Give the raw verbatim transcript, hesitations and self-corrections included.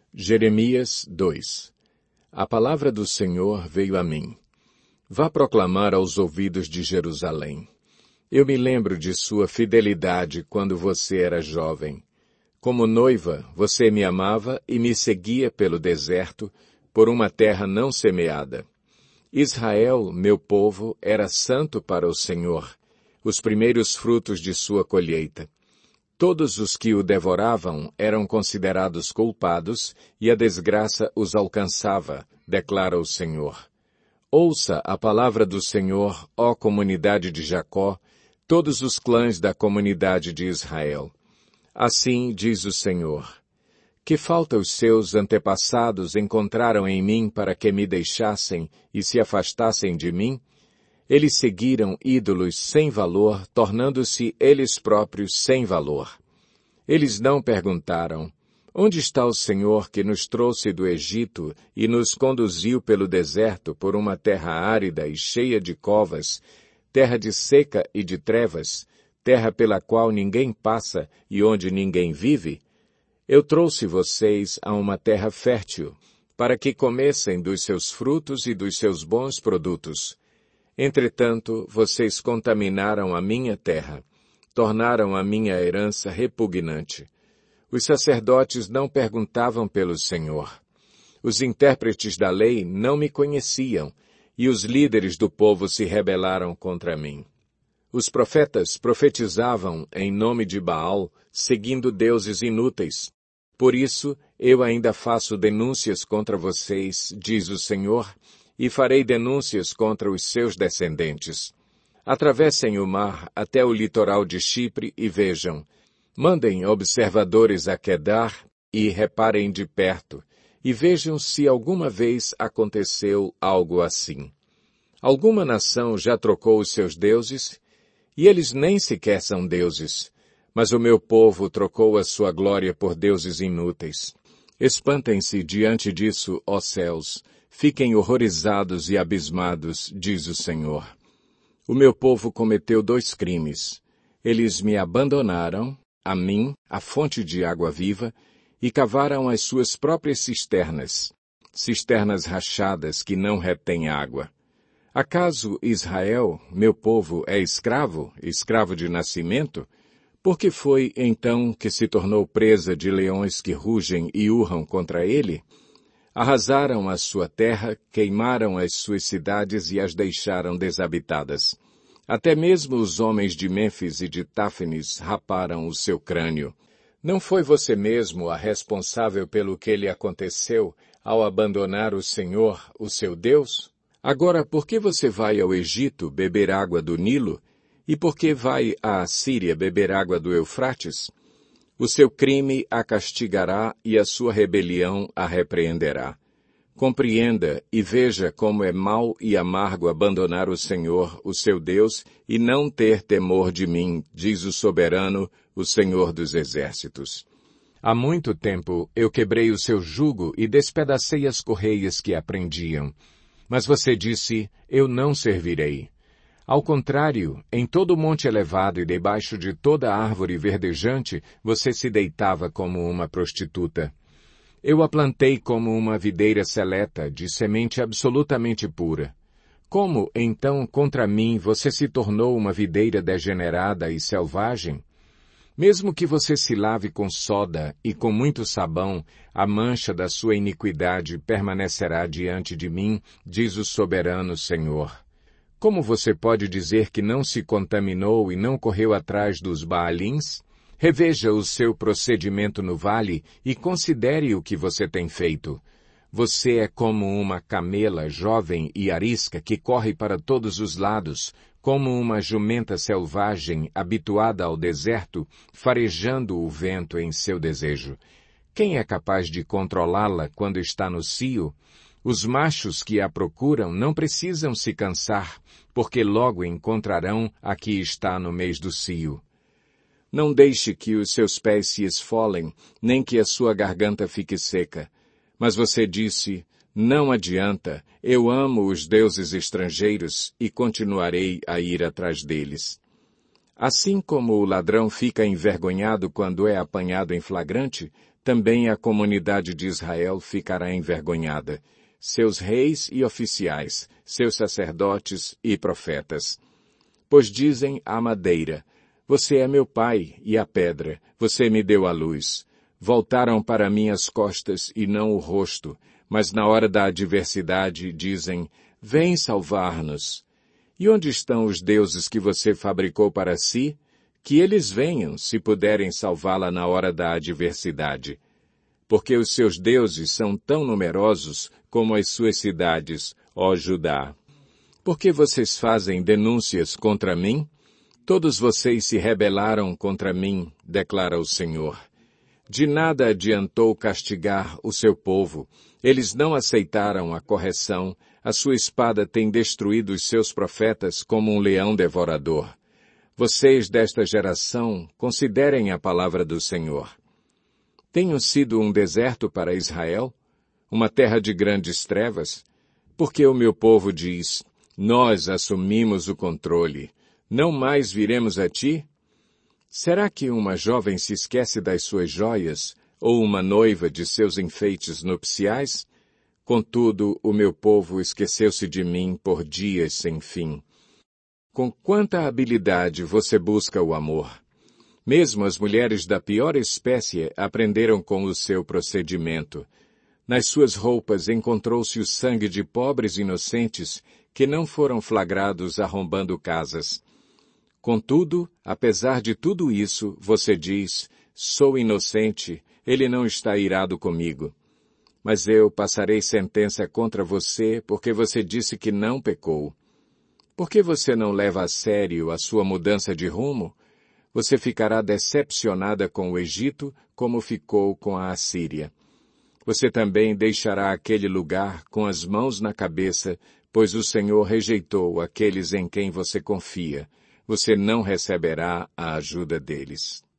Jeremias dois. A palavra do Senhor veio a mim. Vá proclamar aos ouvidos de Jerusalém. Eu me lembro de sua fidelidade quando você era jovem. Como noiva, você me amava e me seguia pelo deserto, por uma terra não semeada. Israel, meu povo, era santo para o Senhor, os primeiros frutos de sua colheita. Todos os que o devoravam eram considerados culpados e a desgraça os alcançava, declara o Senhor. Ouça a palavra do Senhor, ó comunidade de Jacó, todos os clãs da comunidade de Israel. Assim diz o Senhor: que falta os seus antepassados encontraram em mim para que me deixassem e se afastassem de mim? Eles seguiram ídolos sem valor, tornando-se eles próprios sem valor. Eles não perguntaram: onde está o Senhor que nos trouxe do Egito e nos conduziu pelo deserto por uma terra árida e cheia de covas, terra de seca e de trevas, terra pela qual ninguém passa e onde ninguém vive? Eu trouxe vocês a uma terra fértil, para que comessem dos seus frutos e dos seus bons produtos. Entretanto, vocês contaminaram a minha terra, tornaram a minha herança repugnante. Os sacerdotes não perguntavam pelo Senhor. Os intérpretes da lei não me conheciam, e os líderes do povo se rebelaram contra mim. Os profetas profetizavam em nome de Baal, seguindo deuses inúteis. Por isso, eu ainda faço denúncias contra vocês, diz o Senhor, e farei denúncias contra os seus descendentes. Atravessem o mar até o litoral de Chipre e vejam. Mandem observadores a Quedar e reparem de perto, e vejam se alguma vez aconteceu algo assim. Alguma nação já trocou os seus deuses? E eles nem sequer são deuses. Mas o meu povo trocou a sua glória por deuses inúteis. Espantem-se diante disso, ó céus. Fiquem horrorizados e abismados, diz o Senhor. O meu povo cometeu dois crimes. Eles me abandonaram, a mim, a fonte de água viva, e cavaram as suas próprias cisternas, cisternas rachadas que não retêm água. Acaso Israel, meu povo, é escravo, escravo de nascimento? Por que foi, então, que se tornou presa de leões que rugem e urram contra ele? Arrasaram a sua terra, queimaram as suas cidades e as deixaram desabitadas. Até mesmo os homens de Mênfis e de Táfnis raparam o seu crânio. Não foi você mesmo a responsável pelo que lhe aconteceu ao abandonar o Senhor, o seu Deus? Agora, por que você vai ao Egito beber água do Nilo? E por que vai à Assíria beber água do Eufrates? O seu crime a castigará e a sua rebelião a repreenderá. Compreenda e veja como é mau e amargo abandonar o Senhor, o seu Deus, e não ter temor de mim, diz o soberano, o Senhor dos exércitos. Há muito tempo eu quebrei o seu jugo e despedacei as correias que a prendiam. Mas você disse, eu não servirei. Ao contrário, em todo monte elevado e debaixo de toda árvore verdejante, você se deitava como uma prostituta. Eu a plantei como uma videira seleta, de semente absolutamente pura. Como, então, contra mim, você se tornou uma videira degenerada e selvagem? Mesmo que você se lave com soda e com muito sabão, a mancha da sua iniquidade permanecerá diante de mim, diz o soberano Senhor. Como você pode dizer que não se contaminou e não correu atrás dos Baalins? Reveja o seu procedimento no vale e considere o que você tem feito. Você é como uma camela jovem e arisca que corre para todos os lados, como uma jumenta selvagem habituada ao deserto, farejando o vento em seu desejo. Quem é capaz de controlá-la quando está no cio? Os machos que a procuram não precisam se cansar, porque logo encontrarão a que está no mês do cio. Não deixe que os seus pés se esfolem, nem que a sua garganta fique seca. Mas você disse, não adianta, eu amo os deuses estrangeiros e continuarei a ir atrás deles. Assim como o ladrão fica envergonhado quando é apanhado em flagrante, também a comunidade de Israel ficará envergonhada, seus reis e oficiais, seus sacerdotes e profetas. Pois dizem à madeira, você é meu pai, e à pedra, você me deu a luz. Voltaram para mim as costas e não o rosto, mas na hora da adversidade dizem, vem salvar-nos. E onde estão os deuses que você fabricou para si? Que eles venham, se puderem salvá-la na hora da adversidade. Porque os seus deuses são tão numerosos como as suas cidades, ó Judá. Por que vocês fazem denúncias contra mim? Todos vocês se rebelaram contra mim, declara o Senhor. De nada adiantou castigar o seu povo. Eles não aceitaram a correção. A sua espada tem destruído os seus profetas como um leão devorador. Vocês desta geração, considerem a palavra do Senhor. Tenho sido um deserto para Israel? Uma terra de grandes trevas? Porque o meu povo diz, nós assumimos o controle. Não mais viremos a ti? Será que uma jovem se esquece das suas joias, ou uma noiva de seus enfeites nupciais? Contudo, o meu povo esqueceu-se de mim por dias sem fim. Com quanta habilidade você busca o amor! Mesmo as mulheres da pior espécie aprenderam com o seu procedimento. Nas suas roupas encontrou-se o sangue de pobres inocentes que não foram flagrados arrombando casas. Contudo, apesar de tudo isso, você diz, sou inocente, ele não está irado comigo. Mas eu passarei sentença contra você porque você disse que não pecou. Por que você não leva a sério a sua mudança de rumo? Você ficará decepcionada com o Egito como ficou com a Assíria. Você também deixará aquele lugar com as mãos na cabeça, pois o Senhor rejeitou aqueles em quem você confia. Você não receberá a ajuda deles.